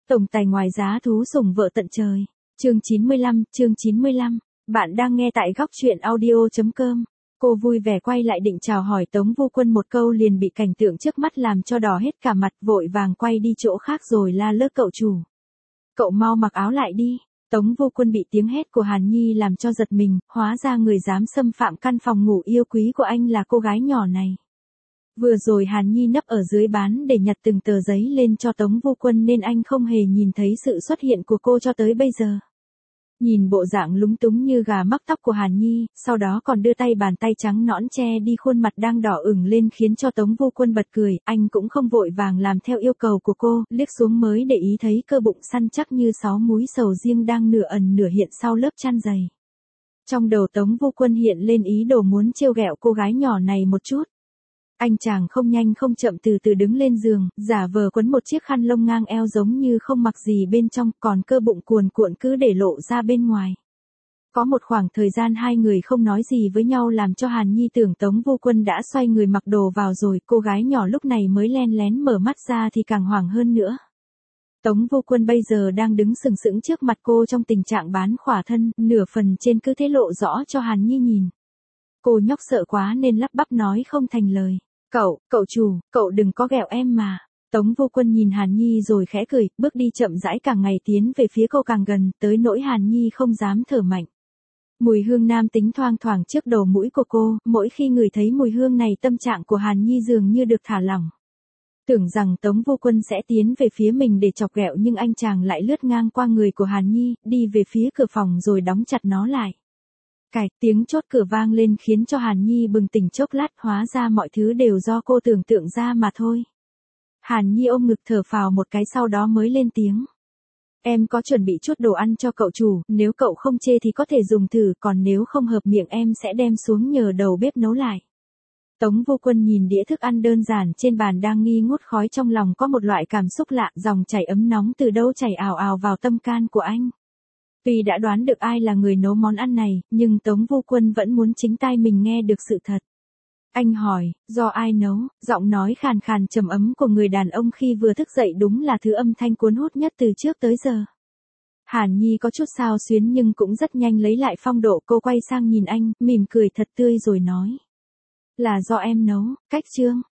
Tổng tài ngoài giá thú sủng vợ tận trời. Chương 95. Bạn đang nghe tại góc truyện audio.com. Cô vui vẻ quay lại định chào hỏi Tống Vu Quân một câu liền bị cảnh tượng trước mắt làm cho đỏ hết cả mặt, vội vàng quay đi chỗ khác rồi la lơ cậu chủ. Cậu mau mặc áo lại đi. Tống Vu Quân bị tiếng hét của Hàn Nhi làm cho giật mình, hóa ra người dám xâm phạm căn phòng ngủ yêu quý của anh là cô gái nhỏ này. Vừa rồi Hàn Nhi nấp ở dưới bán để nhặt từng tờ giấy lên cho Tống Vu Quân nên anh không hề nhìn thấy sự xuất hiện của cô cho tới bây giờ. Nhìn bộ dạng lúng túng như gà mắc tóc của Hàn Nhi, sau đó còn đưa tay bàn tay trắng nõn che đi khuôn mặt đang đỏ ửng lên khiến cho Tống Vu Quân bật cười, anh cũng không vội vàng làm theo yêu cầu của cô, liếc xuống mới để ý thấy cơ bụng săn chắc như 6 múi sầu riêng đang nửa ẩn nửa hiện sau lớp chăn dày. Trong đầu Tống Vu Quân hiện lên ý đồ muốn trêu ghẹo cô gái nhỏ này một chút. Anh chàng không nhanh không chậm từ từ đứng lên giường, giả vờ quấn một chiếc khăn lông ngang eo giống như không mặc gì bên trong, còn cơ bụng cuồn cuộn cứ để lộ ra bên ngoài. Có một khoảng thời gian hai người không nói gì với nhau làm cho Hàn Nhi tưởng Tống Vu Quân đã xoay người mặc đồ vào rồi, cô gái nhỏ lúc này mới len lén mở mắt ra thì càng hoảng hơn nữa. Tống Vu Quân bây giờ đang đứng sừng sững trước mặt cô trong tình trạng bán khỏa thân, nửa phần trên cứ thế lộ rõ cho Hàn Nhi nhìn. Cô nhóc sợ quá nên lắp bắp nói không thành lời. Cậu chủ, cậu đừng có ghẹo em mà. Tống Vu Quân nhìn Hàn Nhi rồi khẽ cười, bước đi chậm rãi càng ngày tiến về phía cô càng gần, tới nỗi Hàn Nhi không dám thở mạnh. Mùi hương nam tính thoang thoảng trước đầu mũi của cô, mỗi khi ngửi thấy mùi hương này tâm trạng của Hàn Nhi dường như được thả lỏng. Tưởng rằng Tống Vu Quân sẽ tiến về phía mình để chọc ghẹo nhưng anh chàng lại lướt ngang qua người của Hàn Nhi, đi về phía cửa phòng rồi đóng chặt nó lại. Tiếng chốt cửa vang lên khiến cho Hàn Nhi bừng tỉnh chốc lát, hóa ra mọi thứ đều do cô tưởng tượng ra mà thôi. Hàn Nhi ôm ngực thở phào một cái sau đó mới lên tiếng. Em có chuẩn bị chút đồ ăn cho cậu chủ, nếu cậu không chê thì có thể dùng thử, còn nếu không hợp miệng em sẽ đem xuống nhờ đầu bếp nấu lại. Tống Vu Quân nhìn đĩa thức ăn đơn giản trên bàn đang nghi ngút khói, trong lòng có một loại cảm xúc lạ, dòng chảy ấm nóng từ đâu chảy ào ào vào tâm can của anh. Tuy đã đoán được ai là người nấu món ăn này, nhưng Tống Vu Quân vẫn muốn chính tai mình nghe được sự thật. Anh hỏi, do ai nấu? Giọng nói khàn khàn trầm ấm của người đàn ông khi vừa thức dậy đúng là thứ âm thanh cuốn hút nhất từ trước tới giờ. Hàn Nhi có chút xao xuyến nhưng cũng rất nhanh lấy lại phong độ, cô quay sang nhìn anh, mỉm cười thật tươi rồi nói. Là do em nấu, cách Trương.